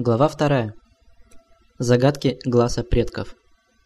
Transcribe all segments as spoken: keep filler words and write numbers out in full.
Глава вторая. Загадки глаза предков.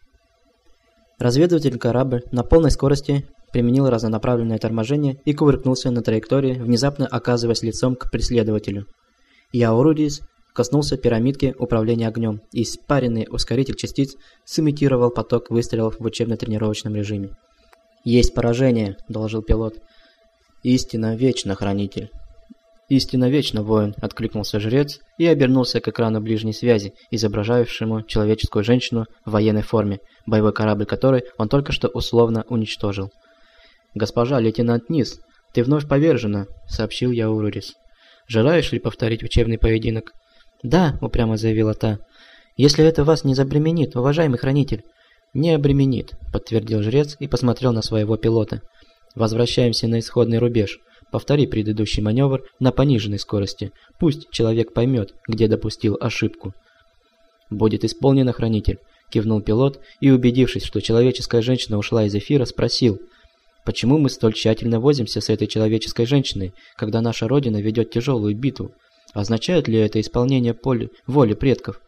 Разведывательный корабль на полной скорости применил разнонаправленное торможение и кувыркнулся на траектории, внезапно оказываясь лицом к преследователю. Яурудис коснулся пирамидки управления огнем, и испаренный ускоритель частиц сымитировал поток выстрелов в учебно-тренировочном режиме. «Есть поражение», – доложил пилот. «Истина вечна, хранитель». «Истина вечна, воин», – откликнулся жрец и обернулся к экрану ближней связи, изображавшему человеческую женщину в военной форме, боевой корабль которой он только что условно уничтожил. «Госпожа лейтенант Низ, ты вновь повержена», – сообщил Яурурис. «Желаешь ли повторить учебный поединок?» «Да», – упрямо заявила та. «Если это вас не забременит, уважаемый хранитель». «Не обременит», – подтвердил жрец и посмотрел на своего пилота. «Возвращаемся на исходный рубеж. Повтори предыдущий маневр на пониженной скорости. Пусть человек поймет, где допустил ошибку». «Будет исполнено, хранитель», – кивнул пилот и, убедившись, что человеческая женщина ушла из эфира, спросил: «Почему мы столь тщательно возимся с этой человеческой женщиной, когда наша Родина ведет тяжелую битву? Означает ли это исполнение поли... воли предков?»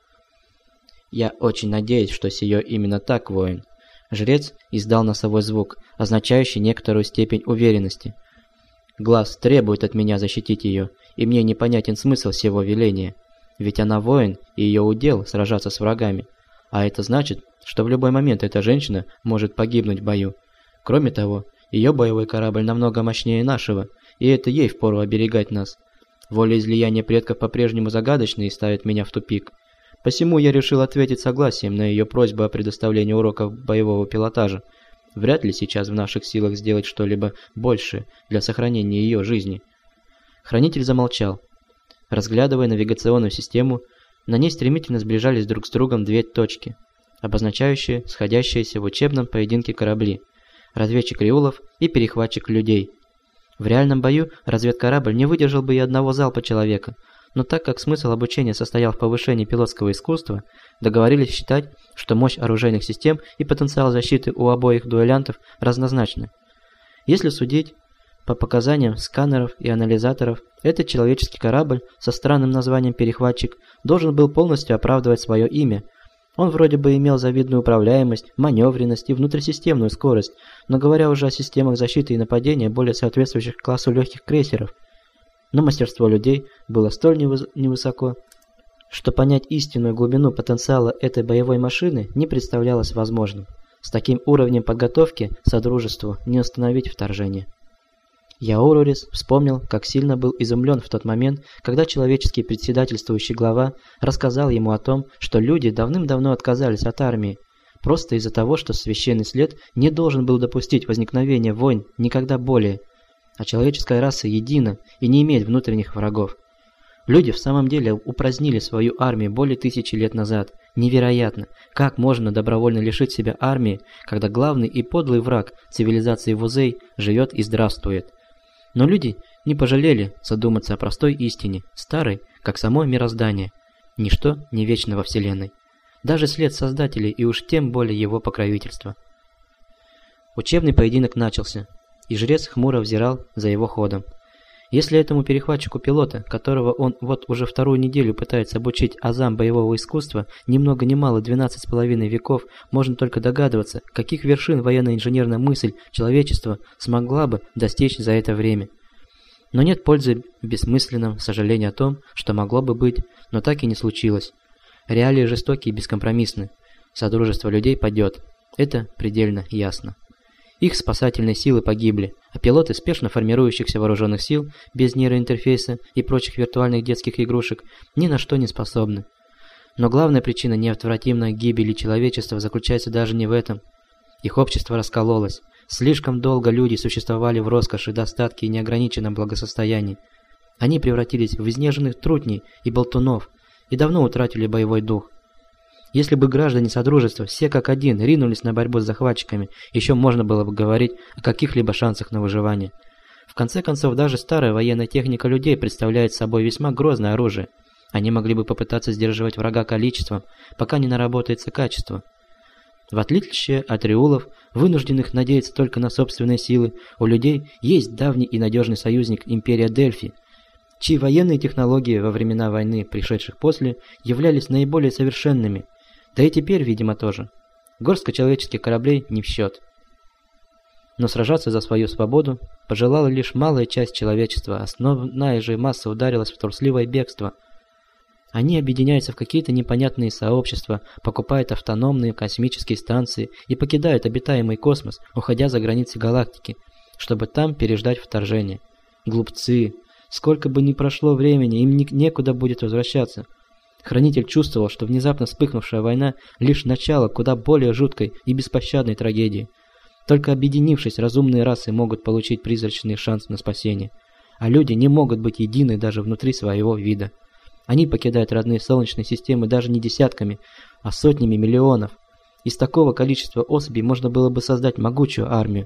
«Я очень надеюсь, что сие именно так, воин». Жрец издал носовой звук, означающий некоторую степень уверенности. «Глаз требует от меня защитить ее, и мне непонятен смысл сего веления. Ведь она воин, и ее удел сражаться с врагами. А это значит, что в любой момент эта женщина может погибнуть в бою. Кроме того, ее боевой корабль намного мощнее нашего, и это ей впору оберегать нас. Волеизлияние предков по-прежнему загадочны и ставит меня в тупик. Посему я решил ответить согласием на ее просьбу о предоставлении уроков боевого пилотажа. Вряд ли сейчас в наших силах сделать что-либо большее для сохранения ее жизни». Хранитель замолчал. Разглядывая навигационную систему, на ней стремительно сближались друг с другом две точки, обозначающие сходящиеся в учебном поединке корабли – разведчик Риулов и перехватчик людей. В реальном бою разведкорабль не выдержал бы и одного залпа человека, но так как смысл обучения состоял в повышении пилотского искусства, договорились считать, что мощь оружейных систем и потенциал защиты у обоих дуэлянтов разнозначны. Если судить по показаниям сканеров и анализаторов, этот человеческий корабль со странным названием «Перехватчик» должен был полностью оправдывать свое имя. Он вроде бы имел завидную управляемость, маневренность и внутрисистемную скорость, но говоря уже о системах защиты и нападения, более соответствующих классу легких крейсеров, но мастерство людей было столь невысоко, что понять истинную глубину потенциала этой боевой машины не представлялось возможным. С таким уровнем подготовки Содружеству не остановить вторжение. Яурурис вспомнил, как сильно был изумлен в тот момент, когда человеческий председательствующий глава рассказал ему о том, что люди давным-давно отказались от армии, просто из-за того, что священный след не должен был допустить возникновения войн никогда более. А человеческая раса едина и не имеет внутренних врагов. Люди в самом деле упразднили свою армию более тысячи лет назад. Невероятно, как можно добровольно лишить себя армии, когда главный и подлый враг цивилизации Вузей живет и здравствует. Но люди не пожалели задуматься о простой истине, старой, как само мироздание. Ничто не вечно во Вселенной. Даже след Создателей и уж тем более его покровительства. Учебный поединок начался, и жрец хмуро взирал за его ходом. Если этому перехватчику пилота, которого он вот уже вторую неделю пытается обучить азам боевого искусства, ни много ни мало двенадцать с половиной веков, можно только догадываться, каких вершин военно-инженерная мысль человечества смогла бы достичь за это время. Но нет пользы в бессмысленном сожалении о том, что могло бы быть, но так и не случилось. Реалии жестокие и бескомпромиссны. Содружество людей падет. Это предельно ясно. Их спасательные силы погибли, а пилоты спешно формирующихся вооруженных сил без нейроинтерфейса и прочих виртуальных детских игрушек ни на что не способны. Но главная причина неотвратимой гибели человечества заключается даже не в этом. Их общество раскололось. Слишком долго люди существовали в роскоши, достатке и неограниченном благосостоянии. Они превратились в изнеженных трутней и болтунов и давно утратили боевой дух. Если бы граждане Содружества все как один ринулись на борьбу с захватчиками, еще можно было бы говорить о каких-либо шансах на выживание. В конце концов, даже старая военная техника людей представляет собой весьма грозное оружие. Они могли бы попытаться сдерживать врага количеством, пока не наработается качество. В отличие от риулов, вынужденных надеяться только на собственные силы, у людей есть давний и надежный союзник Империя Дельфи. чьи военные технологии во времена войны, пришедших после, являлись наиболее совершенными, да и теперь, видимо, тоже. Горстка человеческих кораблей не в счет. Но сражаться за свою свободу пожелала лишь малая часть человечества, основная же масса ударилась в трусливое бегство. Они объединяются в какие-то непонятные сообщества, покупают автономные космические станции и покидают обитаемый космос, уходя за границы галактики, чтобы там переждать вторжение. Глупцы! Сколько бы ни прошло времени, им некуда будет возвращаться. Хранитель чувствовал, что внезапно вспыхнувшая война – лишь начало куда более жуткой и беспощадной трагедии. Только объединившись, разумные расы могут получить призрачный шанс на спасение. А люди не могут быть едины даже внутри своего вида. Они покидают родные солнечные системы даже не десятками, а сотнями миллионов. Из такого количества особей можно было бы создать могучую армию.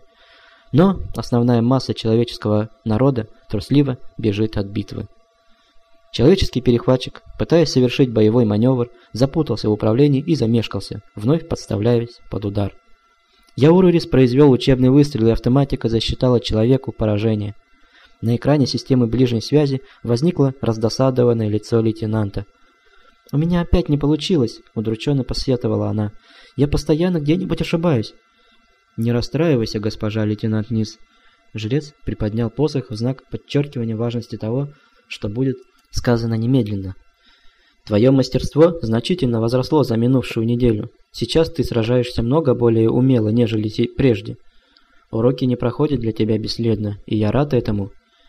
Но основная масса человеческого народа трусливо бежит от битвы. Человеческий перехватчик, пытаясь совершить боевой маневр, запутался в управлении и замешкался, вновь подставляясь под удар. Яурурис произвел учебный выстрел, и автоматика засчитала человеку поражение. На экране системы ближней связи возникло раздосадованное лицо лейтенанта. «У меня опять не получилось», — удрученно посетовала она. «Я постоянно где-нибудь ошибаюсь». «Не расстраивайся, госпожа лейтенант Низ». Жрец приподнял посох в знак подчеркивания важности того, что будет сказано немедленно. «Твое мастерство значительно возросло за минувшую неделю. Сейчас ты сражаешься много более умело, нежели прежде. Уроки не проходят для тебя бесследно, и я рад этому».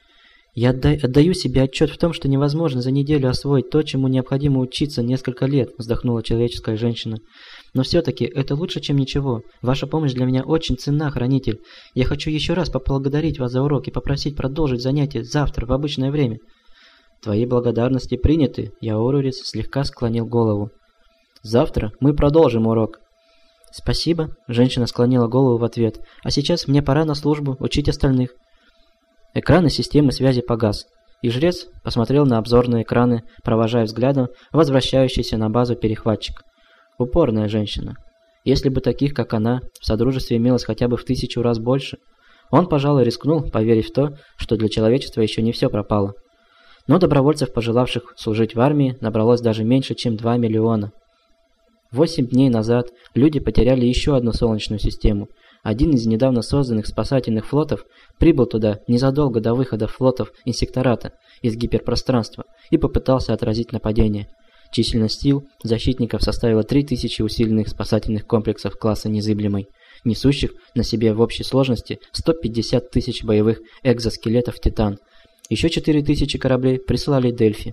«Я отдаю себе отчет в том, что невозможно за неделю освоить то, чему необходимо учиться несколько лет», – вздохнула человеческая женщина. «Но все-таки это лучше, чем ничего. Ваша помощь для меня очень ценна, хранитель. Я хочу еще раз поблагодарить вас за урок и попросить продолжить занятия завтра в обычное время». «Твои благодарности приняты», – Яурурис слегка склонил голову. «Завтра мы продолжим урок». «Спасибо», – женщина склонила голову в ответ. «А сейчас мне пора на службу учить остальных». Экраны системы связи погас, и жрец посмотрел на обзорные экраны, провожая взглядом возвращающийся на базу перехватчик. Упорная женщина. Если бы таких, как она, в Содружестве имелось хотя бы в тысячу раз больше, он, пожалуй, рискнул поверить в то, что для человечества еще не все пропало. Но добровольцев, пожелавших служить в армии, набралось даже меньше, чем два миллиона. Восемь дней назад люди потеряли еще одну солнечную систему. Один из недавно созданных спасательных флотов прибыл туда незадолго до выхода флотов инсектората из гиперпространства и попытался отразить нападение. Численность сил защитников составила три тысячи усиленных спасательных комплексов класса «Незыблемый», несущих на себе в общей сложности сто пятьдесят тысяч боевых экзоскелетов «Титан». Еще четыре тысячи кораблей прислали Дельфи.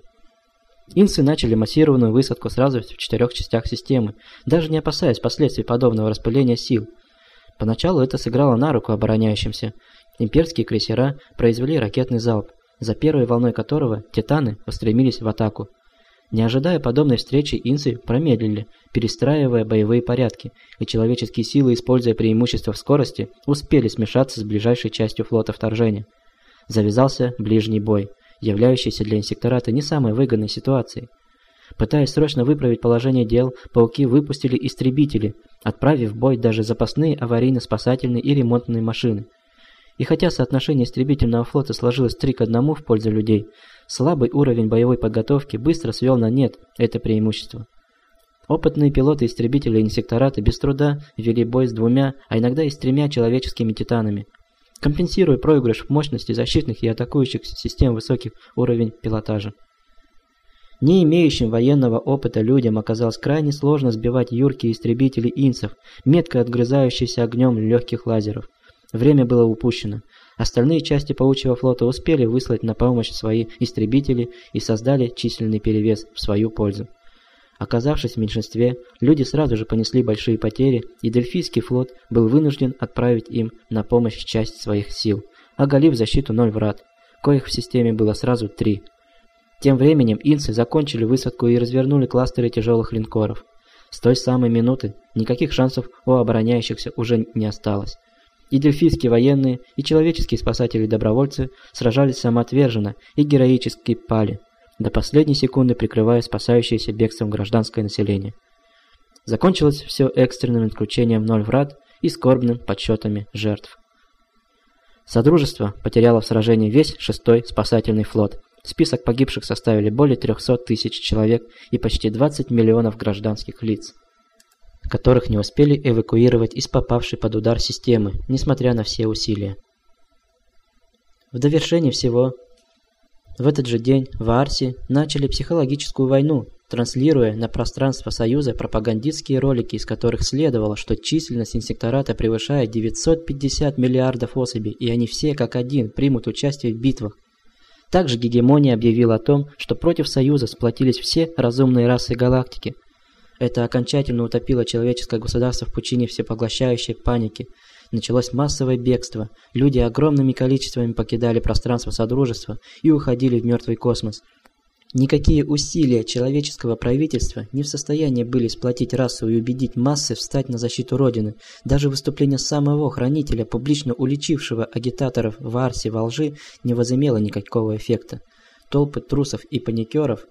Инсы начали массированную высадку сразу в четырех частях системы, даже не опасаясь последствий подобного распыления сил. Поначалу это сыграло на руку обороняющимся. Имперские крейсера произвели ракетный залп, за первой волной которого «Титаны» устремились в атаку. Не ожидая подобной встречи, инсы промедлили, перестраивая боевые порядки, и человеческие силы, используя преимущество в скорости, успели смешаться с ближайшей частью флота вторжения. Завязался ближний бой, являющийся для инсектората не самой выгодной ситуацией. Пытаясь срочно выправить положение дел, пауки выпустили истребители, отправив в бой даже запасные аварийно-спасательные и ремонтные машины. И хотя соотношение истребительного флота сложилось три к одному в пользу людей, слабый уровень боевой подготовки быстро свел на нет это преимущество. Опытные пилоты истребителей инсектората без труда вели бой с двумя, а иногда и с тремя человеческими титанами, компенсируя проигрыш в мощности защитных и атакующих систем высоких уровней пилотажа. Не имеющим военного опыта людям оказалось крайне сложно сбивать юркие истребители инсов, метко отгрызающиеся огнем легких лазеров. Время было упущено. Остальные части паучьего флота успели выслать на помощь свои истребители и создали численный перевес в свою пользу. Оказавшись в меньшинстве, люди сразу же понесли большие потери, и Дельфийский флот был вынужден отправить им на помощь часть своих сил, оголив защиту ноль врат, коих в системе было сразу три. Тем временем инсы закончили высадку и развернули кластеры тяжелых линкоров. С той самой минуты никаких шансов у обороняющихся уже не осталось. И дельфийские военные, и человеческие спасатели-добровольцы сражались самоотверженно и героически пали, до последней секунды прикрывая спасающееся бегством гражданское население. Закончилось все экстренным отключением ноль врат и скорбным подсчетами жертв. Содружество потеряло в сражении весь шестой спасательный флот, Список погибших составили более трёхсот тысяч человек и почти двадцать миллионов гражданских лиц, которых не успели эвакуировать из попавшей под удар системы, несмотря на все усилия. В довершение всего, в этот же день в Аарсе начали психологическую войну, транслируя на пространство Союза пропагандистские ролики, из которых следовало, что численность инсектората превышает девятьсот пятьдесят миллиардов особей, и они все как один примут участие в битвах. Также гегемония объявила о том, что против Союза сплотились все разумные расы галактики. Это окончательно утопило человеческое государство в пучине всепоглощающей паники. Началось массовое бегство. Люди огромными количествами покидали пространство Содружества и уходили в мертвый космос. Никакие усилия человеческого правительства не в состоянии были сплотить расу и убедить массы встать на защиту Родины. Даже выступление самого Хранителя, публично уличившего агитаторов в Аарсе во лжи, не возымело никакого эффекта. Толпы трусов и паникеров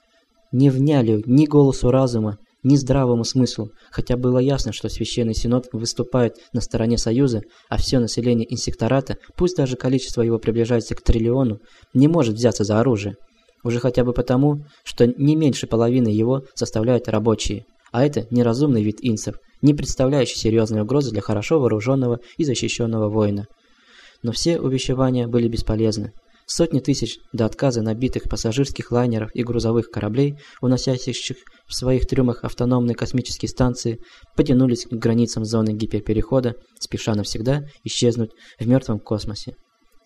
не вняли ни голосу разума, ни здравому смыслу, хотя было ясно, что Священный Синод выступает на стороне Союза, а все население инсектората, пусть даже количество его приближается к триллиону, не может взяться за оружие. Уже хотя бы потому, что не меньше половины его составляют рабочие, а это неразумный вид инсов, не представляющий серьезной угрозы для хорошо вооруженного и защищенного воина. Но все увещевания были бесполезны. Сотни тысяч до отказа набитых пассажирских лайнеров и грузовых кораблей, уносящих в своих трюмах автономные космические станции, потянулись к границам зоны гиперперехода, спеша навсегда исчезнуть в мертвом космосе.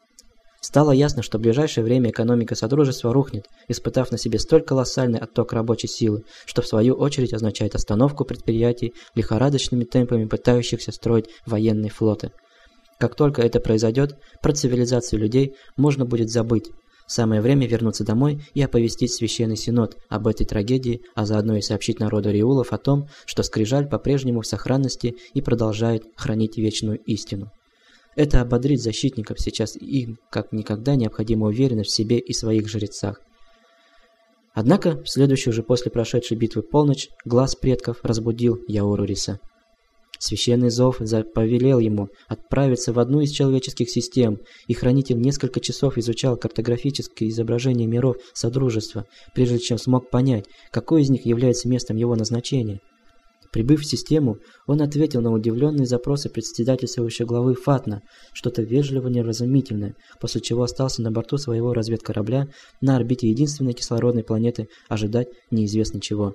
Стало ясно, что в ближайшее время экономика Содружества рухнет, испытав на себе столь колоссальный отток рабочей силы, что в свою очередь означает остановку предприятий, лихорадочными темпами пытающихся строить военные флоты. Как только это произойдет, про цивилизацию людей можно будет забыть. Самое время вернуться домой и оповестить Священный Синод об этой трагедии, а заодно и сообщить народу Риулов о том, что Скрижаль по-прежнему в сохранности и продолжает хранить вечную истину. Это ободрит защитников, сейчас им как никогда необходима уверенность в себе и своих жрецах. Однако, в следующую же после прошедшей битвы полночь, глаз предков разбудил Яоруриса. Священный зов повелел ему отправиться в одну из человеческих систем, и хранитель несколько часов изучал картографические изображения миров Содружества, прежде чем смог понять, какой из них является местом его назначения. Прибыв в систему, он ответил на удивленные запросы председательствующей главы Фатна, что-то вежливо неразумительное, после чего остался на борту своего разведкорабля на орбите единственной кислородной планеты ожидать неизвестно чего.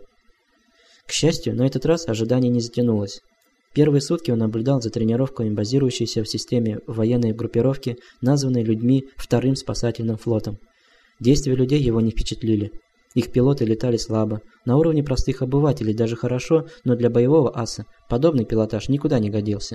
К счастью, на этот раз ожидание не затянулось. Первые сутки он наблюдал за тренировками базирующейся в системе военной группировки, названной людьми Вторым спасательным флотом. Действия людей его не впечатлили. Их пилоты летали слабо, на уровне простых обывателей даже хорошо, но для боевого аса подобный пилотаж никуда не годился.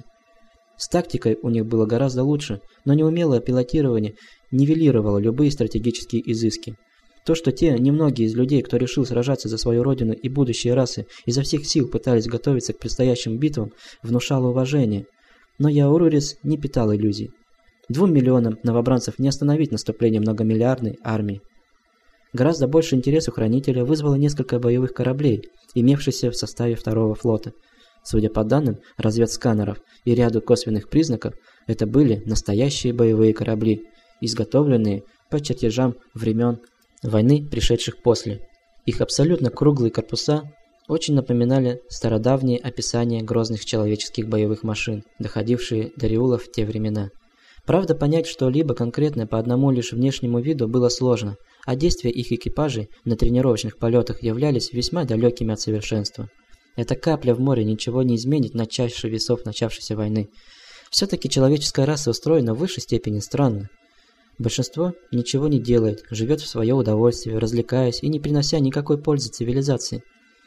С тактикой у них было гораздо лучше, но неумелое пилотирование нивелировало любые стратегические изыски. То, что те немногие из людей, кто решил сражаться за свою родину и будущие расы, изо всех сил пытались готовиться к предстоящим битвам, внушало уважение. Но Яорурис не питал иллюзий. Двум миллионам новобранцев не остановить наступление многомиллиардной армии. Гораздо больше интерес у Хранителя вызвало несколько боевых кораблей, имевшихся в составе второго флота. Судя по данным разведсканеров и ряду косвенных признаков, это были настоящие боевые корабли, изготовленные по чертежам времен войны, пришедших после. Их абсолютно круглые корпуса очень напоминали стародавние описания грозных человеческих боевых машин, доходившие до Риулов в те времена. Правда, понять что-либо конкретное по одному лишь внешнему виду было сложно, а действия их экипажей на тренировочных полетах являлись весьма далекими от совершенства. Эта капля в море ничего не изменит на чаше весов начавшейся войны. Все-таки человеческая раса устроена в высшей степени странно. Большинство ничего не делает, живет в свое удовольствие, развлекаясь и не принося никакой пользы цивилизации.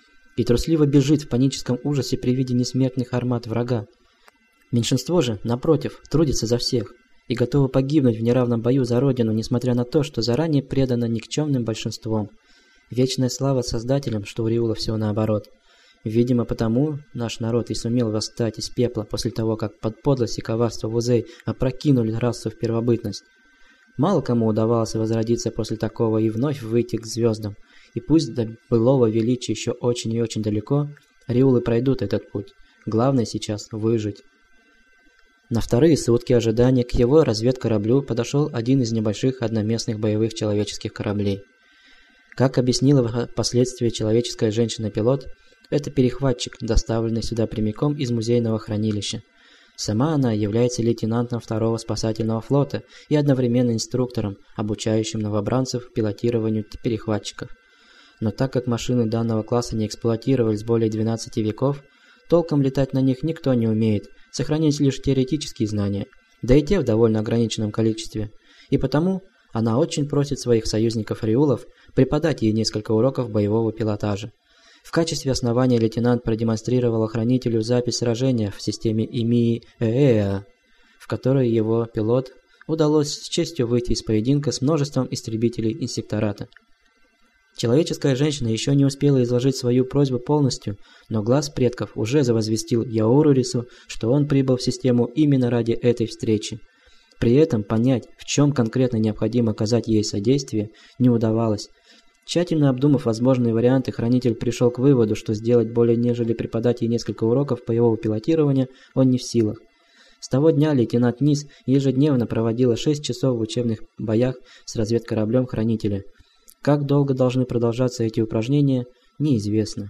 И трусливо бежит в паническом ужасе при виде несмертных армат врага. Меньшинство же, напротив, трудится за всех и готово погибнуть в неравном бою за родину, несмотря на то, что заранее предано никчемным большинством. Вечная слава создателям, что у Риула все наоборот. Видимо, потому наш народ и сумел восстать из пепла после того, как под подлость и коварство Вузей опрокинули расу в первобытность. Мало кому удавалось возродиться после такого и вновь выйти к звездам. И пусть до былого величия еще очень и очень далеко, Риулы пройдут этот путь. Главное сейчас выжить. На вторые сутки ожидания к его разведкораблю подошел один из небольших одноместных боевых человеческих кораблей. Как объяснила впоследствии человеческая женщина-пилот, это перехватчик, доставленный сюда прямиком из музейного хранилища. Сама она является лейтенантом второго спасательного флота и одновременно инструктором, обучающим новобранцев пилотированию перехватчиков. Но так как машины данного класса не эксплуатировались более двенадцати веков, толком летать на них никто не умеет, сохранить лишь теоретические знания, да и те в довольно ограниченном количестве. И потому она очень просит своих союзников-риулов преподать ей несколько уроков боевого пилотажа. В качестве основания лейтенант продемонстрировал охранителю запись сражения в системе ИМИ-ЭЭА, в которой его пилот удалось с честью выйти из поединка с множеством истребителей инсектората. Человеческая женщина еще не успела изложить свою просьбу полностью, но глаз предков уже завозвестил Яурурису, что он прибыл в систему именно ради этой встречи. При этом понять, в чем конкретно необходимо оказать ей содействие, не удавалось. Тщательно обдумав возможные варианты, хранитель пришел к выводу, что сделать более нежели преподать ей несколько уроков боевого пилотирования он не в силах. С того дня лейтенант Низ ежедневно проводила шесть часов в учебных боях с разведкораблем хранителя. Как долго должны продолжаться эти упражнения, неизвестно.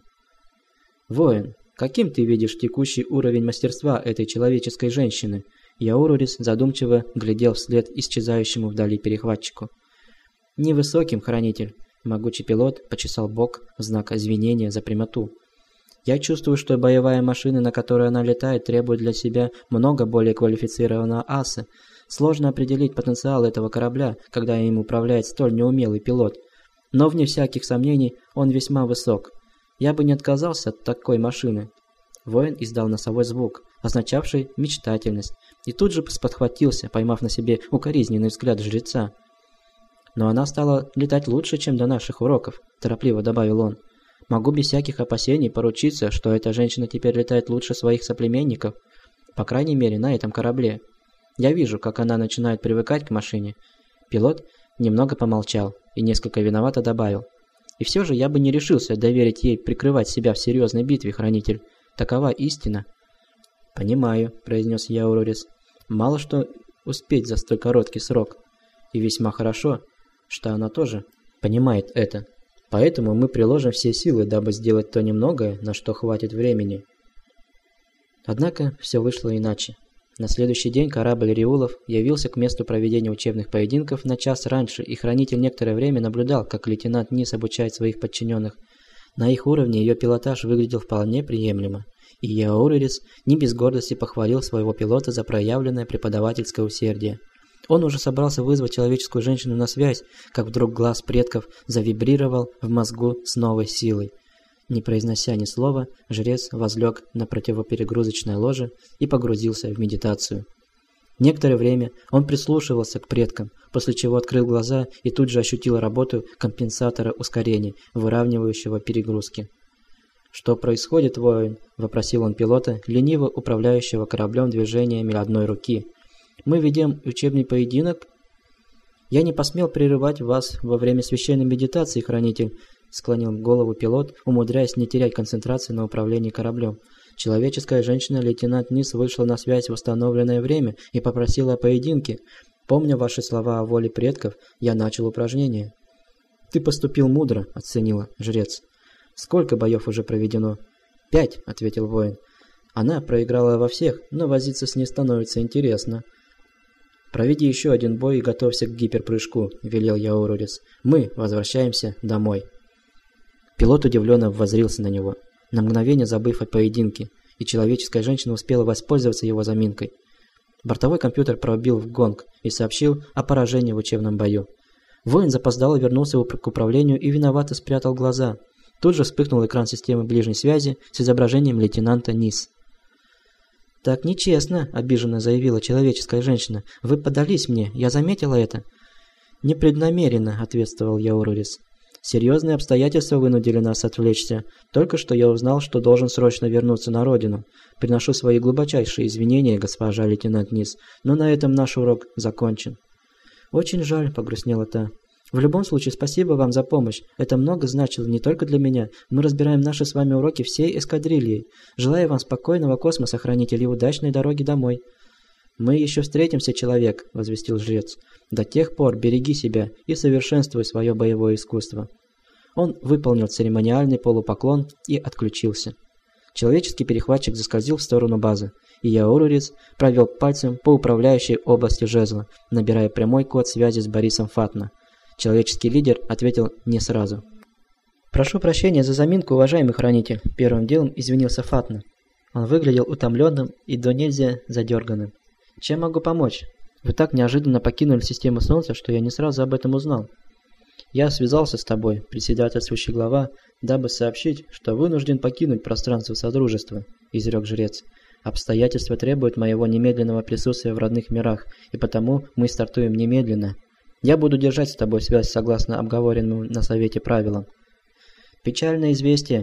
«Воин, каким ты видишь текущий уровень мастерства этой человеческой женщины?» Яурурис задумчиво глядел вслед исчезающему вдали перехватчику. «Невысоким, хранитель», — могучий пилот почесал бок в знак извинения за прямоту. «Я чувствую, что боевая машина, на которой она летает, требует для себя много более квалифицированного аса. Сложно определить потенциал этого корабля, когда им управляет столь неумелый пилот. Но, вне всяких сомнений, он весьма высок. Я бы не отказался от такой машины». Воин издал носовой звук, означавший мечтательность, и тут же сподхватился, поймав на себе укоризненный взгляд жреца. «Но она стала летать лучше, чем до наших уроков», – торопливо добавил он. «Могу без всяких опасений поручиться, что эта женщина теперь летает лучше своих соплеменников, по крайней мере, на этом корабле. Я вижу, как она начинает привыкать к машине». Пилот немного помолчал и несколько виновато добавил. «И все же я бы не решился доверить ей прикрывать себя в серьезной битве, хранитель. Такова истина». «Понимаю», – произнес Яурурис. «Мало что успеть за столь короткий срок. И весьма хорошо, что она тоже понимает это. Поэтому мы приложим все силы, дабы сделать то немногое, на что хватит времени». Однако все вышло иначе. На следующий день корабль Риулов явился к месту проведения учебных поединков на час раньше, и хранитель некоторое время наблюдал, как лейтенант Низ обучает своих подчиненных. На их уровне ее пилотаж выглядел вполне приемлемо, и Яурурис не без гордости похвалил своего пилота за проявленное преподавательское усердие. Он уже собрался вызвать человеческую женщину на связь, как вдруг глаз предков завибрировал в мозгу с новой силой. Не произнося ни слова, жрец возлег на противоперегрузочное ложе и погрузился в медитацию. Некоторое время он прислушивался к предкам, после чего открыл глаза и тут же ощутил работу компенсатора ускорения, выравнивающего перегрузки. «Что происходит, воин?» – вопросил он пилота, лениво управляющего кораблем движениями одной руки. «Мы ведем учебный поединок?» «Я не посмел прерывать вас во время священной медитации, хранитель», – склонил голову пилот, умудряясь не терять концентрации на управлении кораблем. «Человеческая женщина, лейтенант Низ, вышла на связь в установленное время и попросила о поединке. Помня ваши слова о воле предков, я начал упражнение». «Ты поступил мудро», – оценила жрец. «Сколько боев уже проведено?» «Пять», – ответил воин. «Она проиграла во всех, но возиться с ней становится интересно». «Проведи еще один бой и готовься к гиперпрыжку», – велел Яурурис. «Мы возвращаемся домой». Пилот удивленно воззрился на него, на мгновение забыв о поединке, и человеческая женщина успела воспользоваться его заминкой. Бортовой компьютер пробил в гонг и сообщил о поражении в учебном бою. Воин запоздало вернулся к управлению и виновато спрятал глаза. Тут же вспыхнул экран системы ближней связи с изображением лейтенанта Низ. «Так нечестно», – обиженно заявила человеческая женщина. «Вы подались мне, я заметила это». «Непреднамеренно», – ответствовал Яурурис. «Серьезные обстоятельства вынудили нас отвлечься. Только что я узнал, что должен срочно вернуться на родину. Приношу свои глубочайшие извинения, госпожа лейтенант Низ, но на этом наш урок закончен». «Очень жаль», – погрустнела та. «В любом случае, спасибо вам за помощь. Это много значило не только для меня. Мы разбираем наши с вами уроки всей эскадрильей. Желаю вам спокойного космоса, хранитель, и удачной дороги домой». «Мы еще встретимся, человек», – возвестил жрец. «До тех пор береги себя и совершенствуй свое боевое искусство». Он выполнил церемониальный полупоклон и отключился. Человеческий перехватчик заскользил в сторону базы, и Яорурис провел пальцем по управляющей области жезла, набирая прямой код связи с Борисом Фатна. Человеческий лидер ответил не сразу. «Прошу прощения за заминку, уважаемый хранитель», – первым делом извинился Фатна. Он выглядел утомленным и до нельзя задерганным. «Чем могу помочь? Вы так неожиданно покинули систему Солнца, что я не сразу об этом узнал». «Я связался с тобой, председательствующий глава, дабы сообщить, что вынужден покинуть пространство Содружества», – изрек жрец. «Обстоятельства требуют моего немедленного присутствия в родных мирах, и потому мы стартуем немедленно. Я буду держать с тобой связь согласно обговоренным на совете правилам». «Печальное известие».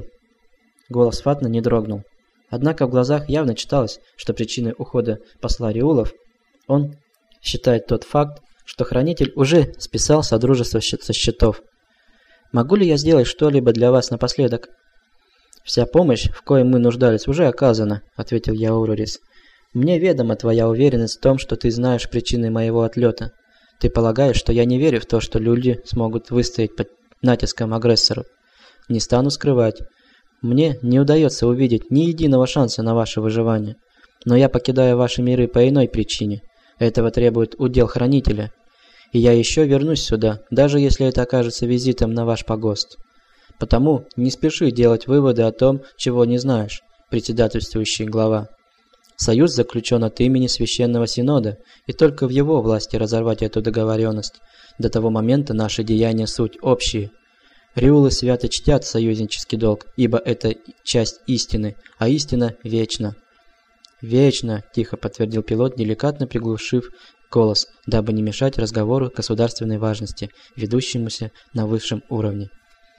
Голос Фатна не дрогнул. Однако в глазах явно читалось, что причиной ухода посла Риулов он считает тот факт, что хранитель уже списал Содружество со счетов. «Могу ли я сделать что-либо для вас напоследок?» «Вся помощь, в коей мы нуждались, уже оказана», — ответил Яорурис. «Мне ведома твоя уверенность в том, что ты знаешь причины моего отлета. Ты полагаешь, что я не верю в то, что люди смогут выстоять под натиском агрессоров? Не стану скрывать. Мне не удается увидеть ни единого шанса на ваше выживание. Но я покидаю ваши миры по иной причине. Этого требует удел Хранителя. И я еще вернусь сюда, даже если это окажется визитом на ваш погост. Потому не спеши делать выводы о том, чего не знаешь, председательствующий глава. Союз заключен от имени Священного Синода, и только в его власти разорвать эту договоренность. До того момента наши деяния суть общие. Риулы свято чтят союзнический долг, ибо это часть истины, а истина вечна. «Вечно», – тихо подтвердил пилот, деликатно приглушив голос, дабы не мешать разговору государственной важности, ведущемуся на высшем уровне.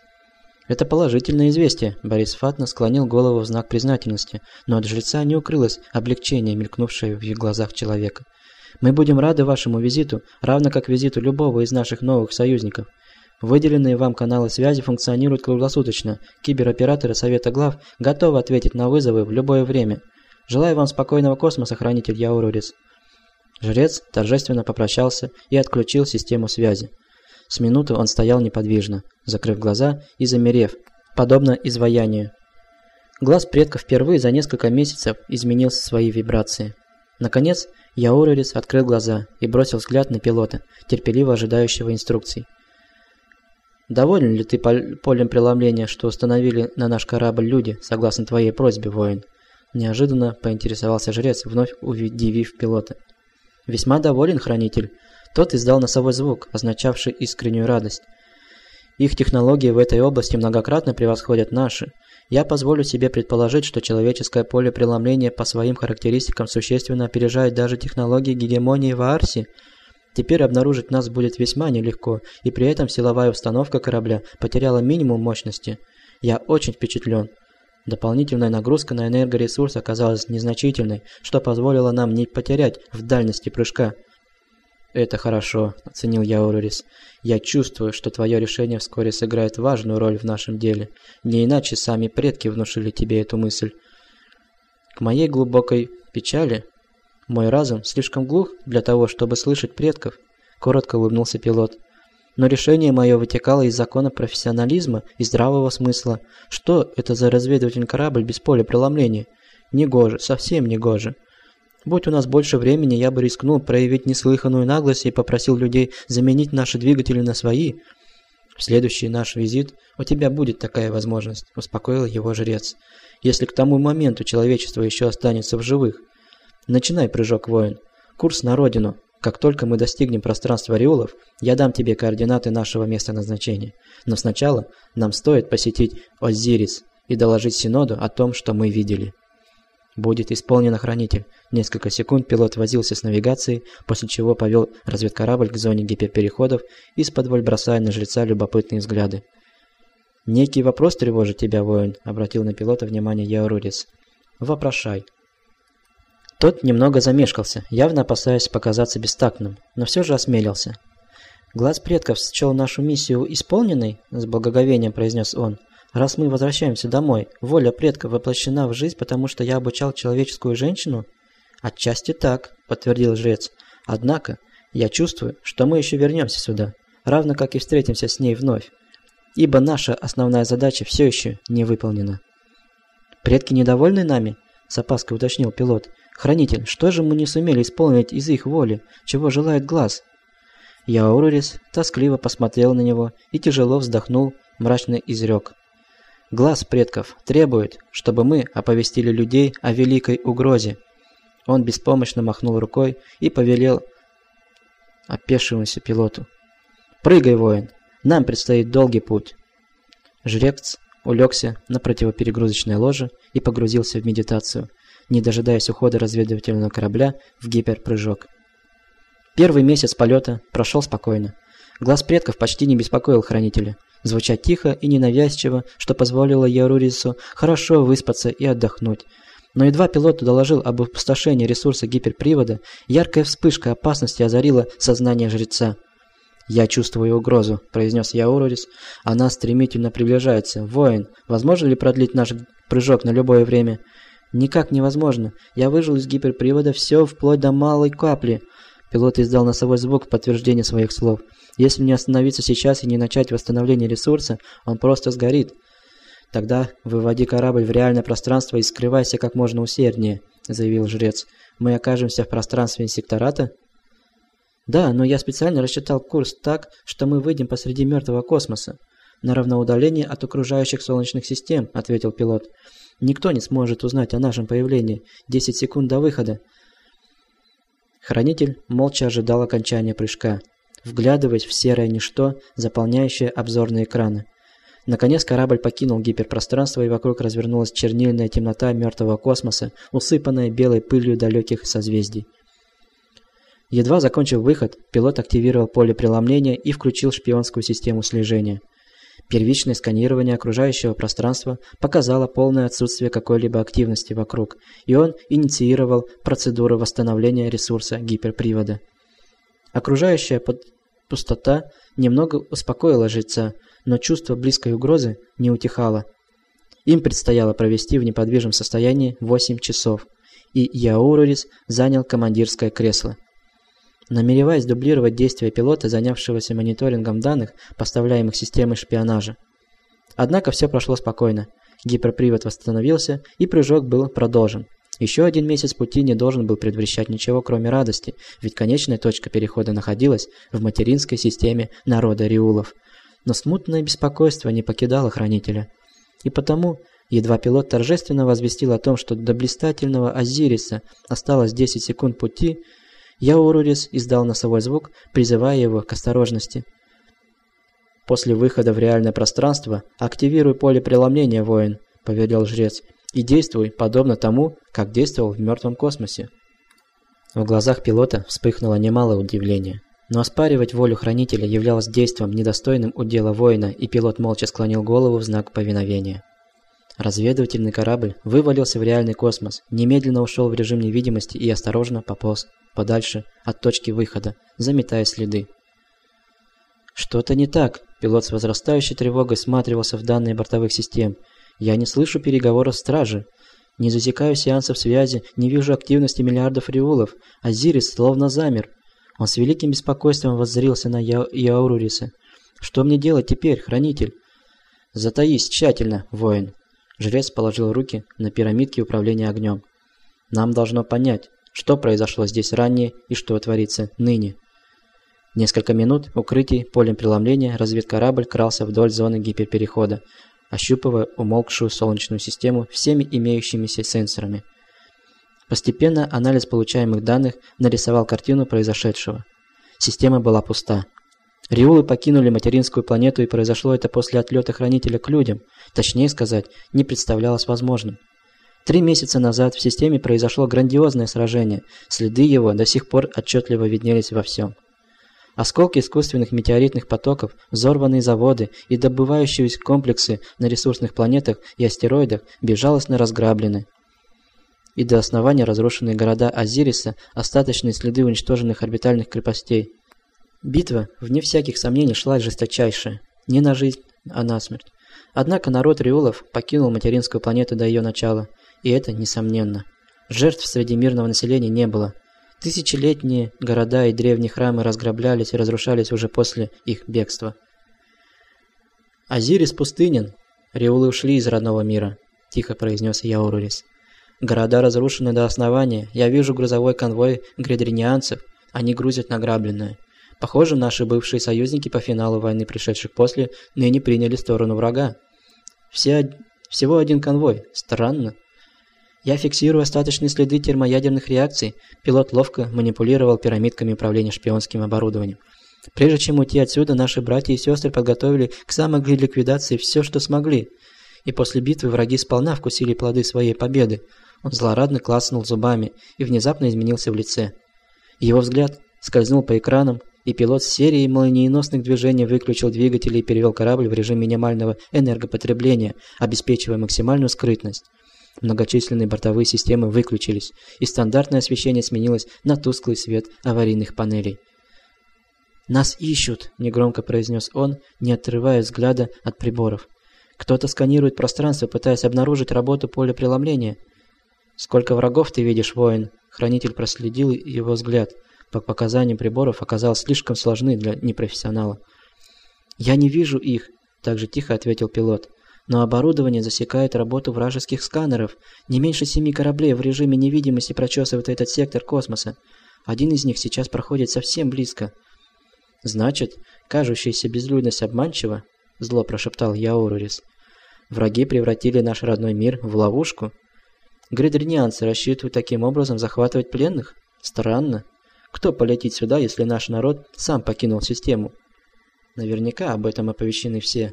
«Это положительное известие», – Борис Фатна склонил голову в знак признательности, но от жреца не укрылось облегчение, мелькнувшее в глазах человека. «Мы будем рады вашему визиту, равно как визиту любого из наших новых союзников. Выделенные вам каналы связи функционируют круглосуточно. Кибероператоры Совета Глав готовы ответить на вызовы в любое время. Желаю вам спокойного космоса, хранитель Яорурис». Жрец торжественно попрощался и отключил систему связи. С минуты он стоял неподвижно, закрыв глаза и замерев, подобно изваянию. Глаз предка впервые за несколько месяцев изменил свои вибрации. Наконец, Яорурис открыл глаза и бросил взгляд на пилота, терпеливо ожидающего инструкций. «Доволен ли ты полем преломления, что установили на наш корабль люди, согласно твоей просьбе, воин?» Неожиданно поинтересовался жрец, вновь удивив пилота. «Весьма доволен, хранитель». Тот издал носовой звук, означавший искреннюю радость. «Их технологии в этой области многократно превосходят наши. Я позволю себе предположить, что человеческое поле преломления по своим характеристикам существенно опережает даже технологии гегемонии в Аарсе. Теперь обнаружить нас будет весьма нелегко, и при этом силовая установка корабля потеряла минимум мощности. Я очень впечатлен. Дополнительная нагрузка на энергоресурс оказалась незначительной, что позволило нам не потерять в дальности прыжка». «Это хорошо», – оценил Яорурис. «Я чувствую, что твое решение вскоре сыграет важную роль в нашем деле. Не иначе сами предки внушили тебе эту мысль». К моей глубокой печали, мой разум слишком глух для того, чтобы слышать предков, коротко улыбнулся пилот. Но решение мое вытекало из закона профессионализма и здравого смысла. Что это за разведывательный корабль без поля преломления? Негоже, совсем негоже. Будь у нас больше времени, я бы рискнул проявить неслыханную наглость и попросил людей заменить наши двигатели на свои. В следующий наш визит у тебя будет такая возможность, успокоил его жрец. Если к тому моменту человечество еще останется в живых. Начинай прыжок, воин. Курс на родину. Как только мы достигнем пространства Риулов, я дам тебе координаты нашего места назначения. Но сначала нам стоит посетить Озирис и доложить Синоду о том, что мы видели. «Будет исполнено, хранитель». Несколько секунд пилот возился с навигацией, после чего повел разведкорабль к зоне гиперпереходов, из-под бросая на жреца любопытные взгляды. «Некий вопрос тревожит тебя, воин», — обратил на пилота внимание Яорурис. «Вопрошай». Тот немного замешкался, явно опасаясь показаться бестактным, но все же осмелился. «Глаз предков счел нашу миссию исполненной?» – с благоговением произнес он. «Раз мы возвращаемся домой, воля предков воплощена в жизнь, потому что я обучал человеческую женщину?» «Отчасти так», подтвердил жрец. «Однако, я чувствую, что мы еще вернемся сюда, равно как и встретимся с ней вновь, ибо наша основная задача все еще не выполнена». «Предки недовольны нами?» – с опаской уточнил пилот. «Хранитель, что же мы не сумели исполнить из их воли, чего желает глаз?» Яурурис тоскливо посмотрел на него и тяжело вздохнул, мрачно изрек. «Глаз предков требует, чтобы мы оповестили людей о великой угрозе». Он беспомощно махнул рукой и повелел опешившемуся пилоту: «Прыгай, воин, нам предстоит долгий путь». Жрец улегся на противоперегрузочное ложе и погрузился в медитацию, не дожидаясь ухода разведывательного корабля в гиперпрыжок. Первый месяц полета прошел спокойно. Глаз предков почти не беспокоил хранителя, звуча тихо и ненавязчиво, что позволило Яурурису хорошо выспаться и отдохнуть. Но едва пилот доложил об опустошении ресурса гиперпривода, яркая вспышка опасности озарила сознание жреца. «Я чувствую угрозу», – произнес Яурурис. «Она стремительно приближается. Воин, возможно ли продлить наш прыжок на любое время?» «Никак невозможно. Я выжил из гиперпривода все вплоть до малой капли». Пилот издал носовой звук в подтверждение своих слов. «Если не остановиться сейчас и не начать восстановление ресурса, он просто сгорит». «Тогда выводи корабль в реальное пространство и скрывайся как можно усерднее», – заявил жрец. «Мы окажемся в пространстве инсектората?» «Да, но я специально рассчитал курс так, что мы выйдем посреди мертвого космоса, на равноудалении от окружающих солнечных систем», – ответил пилот. «Никто не сможет узнать о нашем появлении. Десять секунд до выхода». Хранитель молча ожидал окончания прыжка, вглядываясь в серое ничто, заполняющее обзорные экраны. Наконец корабль покинул гиперпространство, и вокруг развернулась чернильная темнота мертвого космоса, усыпанная белой пылью далеких созвездий. Едва закончив выход, пилот активировал поле преломления и включил шпионскую систему слежения. Первичное сканирование окружающего пространства показало полное отсутствие какой-либо активности вокруг, и он инициировал процедуру восстановления ресурса гиперпривода. Окружающая пустота немного успокоила жреца, но чувство близкой угрозы не утихало. Им предстояло провести в неподвижном состоянии восемь часов, и Яурурис занял командирское кресло. Намереваясь дублировать действия пилота, занявшегося мониторингом данных, поставляемых системой шпионажа. Однако все прошло спокойно. Гиперпривод восстановился, и прыжок был продолжен. Еще один месяц пути не должен был предвещать ничего, кроме радости, ведь конечная точка перехода находилась в материнской системе народа Риулов. Но смутное беспокойство не покидало хранителя. И потому, едва пилот торжественно возвестил о том, что до блистательного Азириса осталось десять секунд пути, Яурурис издал носовой звук, призывая его к осторожности. «После выхода в реальное пространство активируй поле преломления, воин», – повелел жрец, – «и действуй подобно тому, как действовал в мертвом космосе». В глазах пилота вспыхнуло немалое удивление. Но оспаривать волю хранителя являлось действием, недостойным удела воина, и пилот молча склонил голову в знак повиновения. Разведывательный корабль вывалился в реальный космос, немедленно ушел в режим невидимости и осторожно пополз подальше от точки выхода, заметая следы. «Что-то не так», – пилот с возрастающей тревогой всматривался в данные бортовых систем. «Я не слышу переговоров стражи, не засекаю сеансов связи, не вижу активности миллиардов риулов. Азирис словно замер». Он с великим беспокойством воззрился на Я Яуруриса. «Что мне делать теперь, хранитель?» «Затаись тщательно, воин». Жрец положил руки на пирамидки управления огнем. «Нам должно понять, что произошло здесь ранее и что творится ныне». Несколько минут укрытий полем преломления разведкорабль крался вдоль зоны гиперперехода, ощупывая умолкшую солнечную систему всеми имеющимися сенсорами. Постепенно анализ получаемых данных нарисовал картину произошедшего. Система была пуста. Риулы покинули материнскую планету, и произошло это после отлета хранителя к людям, точнее сказать, не представлялось возможным. Три месяца назад в системе произошло грандиозное сражение, следы его до сих пор отчетливо виднелись во всем. Осколки искусственных метеоритных потоков, взорванные заводы и добывающиеся комплексы на ресурсных планетах и астероидах безжалостно разграблены. И до основания разрушенные города Азириса, остаточные следы уничтоженных орбитальных крепостей. Битва, вне всяких сомнений, шла жесточайшая, не на жизнь, а на смерть. Однако народ Риулов покинул материнскую планету до ее начала, и это несомненно. Жертв среди мирного населения не было. Тысячелетние города и древние храмы разграблялись и разрушались уже после их бегства. «Азирис пустынен, реулы ушли из родного мира», – тихо произнес Яурурис. «Города разрушены до основания, я вижу грузовой конвой гредринианцев, они грузят награбленное. Похоже, наши бывшие союзники по финалу войны, пришедших после, ныне приняли сторону врага. Все, всего один конвой, странно. Я фиксирую остаточные следы термоядерных реакций, пилот ловко манипулировал пирамидками управления шпионским оборудованием. Прежде чем уйти отсюда, наши братья и сестры подготовили к самой ликвидации все, что смогли. И после битвы враги сполна вкусили плоды своей победы. Он злорадно клацнул зубами и внезапно изменился в лице. Его взгляд скользнул по экранам, и пилот с серией молниеносных движений выключил двигатели и перевел корабль в режим минимального энергопотребления, обеспечивая максимальную скрытность. Многочисленные бортовые системы выключились, и стандартное освещение сменилось на тусклый свет аварийных панелей. «Нас ищут», – негромко произнес он, не отрывая взгляда от приборов. «Кто-то сканирует пространство, пытаясь обнаружить работу поля преломления». «Сколько врагов ты видишь, воин?» Хранитель проследил его взгляд. По показаниям приборов оказалось слишком сложны для непрофессионала. «Я не вижу их», – также тихо ответил пилот. «Но оборудование засекает работу вражеских сканеров. Не меньше семи кораблей в режиме невидимости прочесывает этот сектор космоса. Один из них сейчас проходит совсем близко». «Значит, кажущаяся безлюдность обманчива?» – зло прошептал Яурурис. «Враги превратили наш родной мир в ловушку? Гредринианцы рассчитывают таким образом захватывать пленных? Странно. Кто полетит сюда, если наш народ сам покинул систему? Наверняка об этом оповещены все».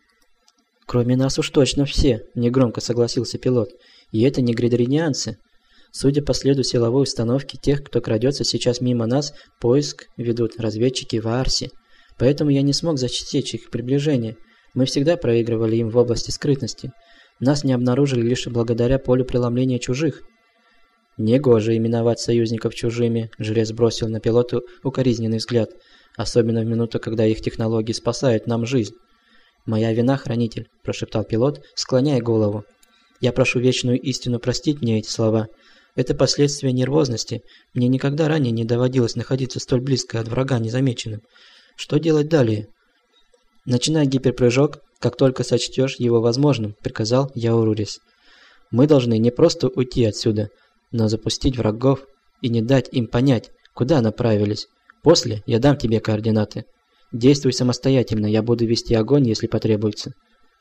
«Кроме нас уж точно все», – негромко согласился пилот. «И это не гредринианцы. Судя по следу силовой установки, тех, кто крадется сейчас мимо нас, поиск ведут разведчики в Аарсе. Поэтому я не смог засечь их приближение. Мы всегда проигрывали им в области скрытности. Нас не обнаружили лишь благодаря полю преломления чужих». «Негоже именовать союзников чужими», – Желез бросил на пилота укоризненный взгляд, особенно в минуту, когда их технологии спасают нам жизнь. «Моя вина, хранитель», – прошептал пилот, склоняя голову. «Я прошу вечную истину простить мне эти слова. Это последствия нервозности. Мне никогда ранее не доводилось находиться столь близко от врага незамеченным. Что делать далее?» «Начинай гиперпрыжок, как только сочтешь его возможным», – приказал Яурурис. «Мы должны не просто уйти отсюда, но запустить врагов и не дать им понять, куда направились. После я дам тебе координаты. Действуй самостоятельно, я буду вести огонь, если потребуется».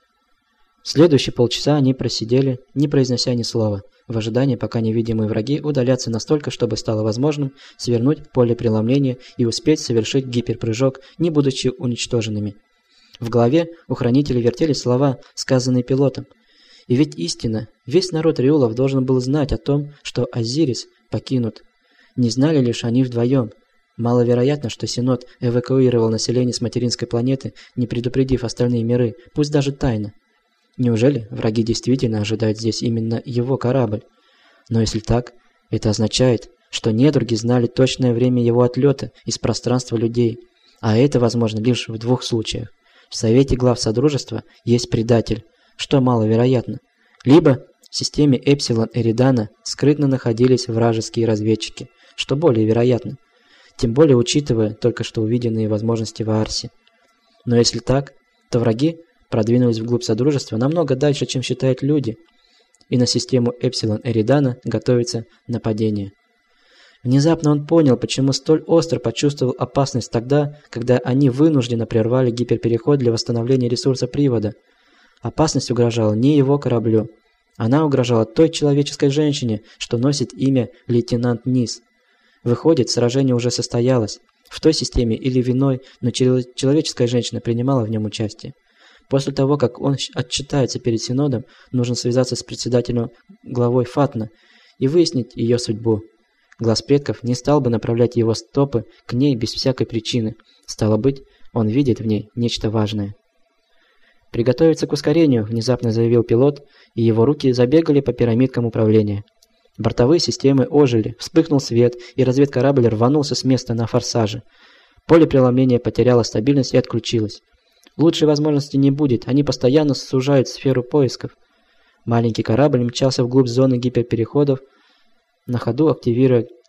В следующие полчаса они просидели, не произнося ни слова, в ожидании, пока невидимые враги удалятся настолько, чтобы стало возможным свернуть поле преломления и успеть совершить гиперпрыжок, не будучи уничтоженными. В голове у хранителя вертелись слова, сказанные пилотом. И ведь истина, весь народ Реулов должен был знать о том, что Азирис покинут. Не знали лишь они вдвоем. Маловероятно, что Синод эвакуировал население с материнской планеты, не предупредив остальные миры, пусть даже тайно. Неужели враги действительно ожидают здесь именно его корабль? Но если так, это означает, что недруги знали точное время его отлета из пространства людей. А это возможно лишь в двух случаях. В Совете глав Содружества есть предатель, что маловероятно. Либо в системе Эпсилон Эридана скрытно находились вражеские разведчики, что более вероятно. Тем более учитывая только что увиденные возможности в Аарсе. Но если так, то враги продвинулись вглубь Содружества намного дальше, чем считают люди, и на систему Эпсилон Эридана готовится нападение. Внезапно он понял, почему столь остро почувствовал опасность тогда, когда они вынужденно прервали гиперпереход для восстановления ресурса привода. Опасность угрожала не его кораблю. Она угрожала той человеческой женщине, что носит имя лейтенант Низ. Выходит, сражение уже состоялось. В той системе или в иной, но человеческая женщина принимала в нем участие. После того, как он отчитается перед Синодом, нужно связаться с председателем главой Фатна и выяснить ее судьбу. Глаз предков не стал бы направлять его стопы к ней без всякой причины. Стало быть, он видит в ней нечто важное. «Приготовиться к ускорению», – внезапно заявил пилот, и его руки забегали по пирамидкам управления. Бортовые системы ожили, вспыхнул свет, и разведкорабль рванулся с места на форсаже. Поле преломления потеряло стабильность и отключилось. Лучшей возможности не будет, они постоянно сужают сферу поисков. Маленький корабль мчался вглубь зоны гиперпереходов, на ходу активируя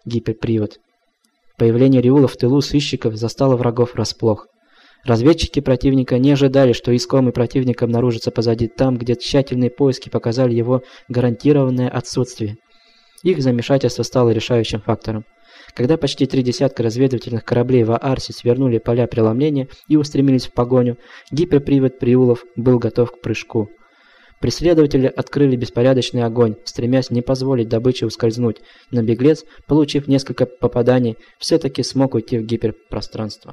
гиперпривод. Появление Риулов в тылу сыщиков застало врагов врасплох. Разведчики противника не ожидали, что искомый противник обнаружится позади там, где тщательные поиски показали его гарантированное отсутствие. Их замешательство стало решающим фактором. Когда почти три десятка разведывательных кораблей в Аарсе свернули поля преломления и устремились в погоню, гиперпривод Приулов был готов к прыжку. Преследователи открыли беспорядочный огонь, стремясь не позволить добыче ускользнуть, но беглец, получив несколько попаданий, все-таки смог уйти в гиперпространство.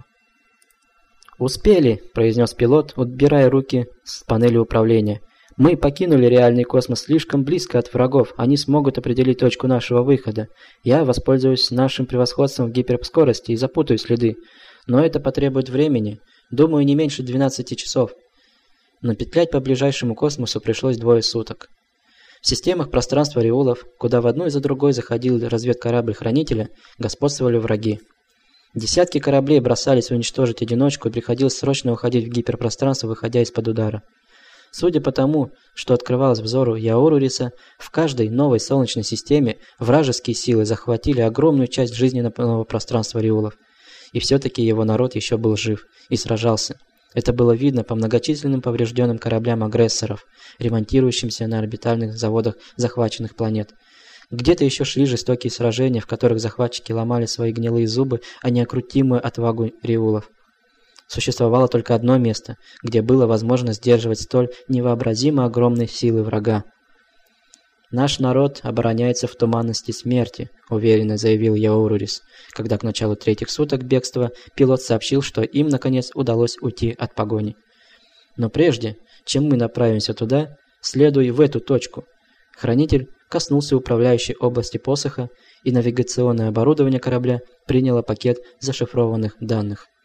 «Успели», – произнес пилот, убирая руки с панели управления. «Мы покинули реальный космос слишком близко от врагов, они смогут определить точку нашего выхода. Я воспользуюсь нашим превосходством в гиперскорости и запутаю следы. Но это потребует времени, думаю, не меньше двенадцати часов». Но петлять по ближайшему космосу пришлось двое суток. В системах пространства Риулов, куда в одну и за другой заходил разведкорабль Хранителя, господствовали враги. Десятки кораблей бросались уничтожить одиночку, и приходилось срочно уходить в гиперпространство, выходя из-под удара. Судя по тому, что открывалось взору Яоруриса, в каждой новой Солнечной системе вражеские силы захватили огромную часть жизненного пространства Риулов. И все-таки его народ еще был жив и сражался. Это было видно по многочисленным поврежденным кораблям агрессоров, ремонтирующимся на орбитальных заводах захваченных планет. Где-то еще шли жестокие сражения, в которых захватчики ломали свои гнилые зубы о неокрутимую отвагу Риулов. Существовало только одно место, где было возможно сдерживать столь невообразимо огромные силы врага. «Наш народ обороняется в туманности смерти», – уверенно заявил Яорурис, когда к началу третьих суток бегства пилот сообщил, что им, наконец, удалось уйти от погони. «Но прежде, чем мы направимся туда, следуй в эту точку». Хранитель коснулся управляющей области посоха, и навигационное оборудование корабля приняло пакет зашифрованных данных.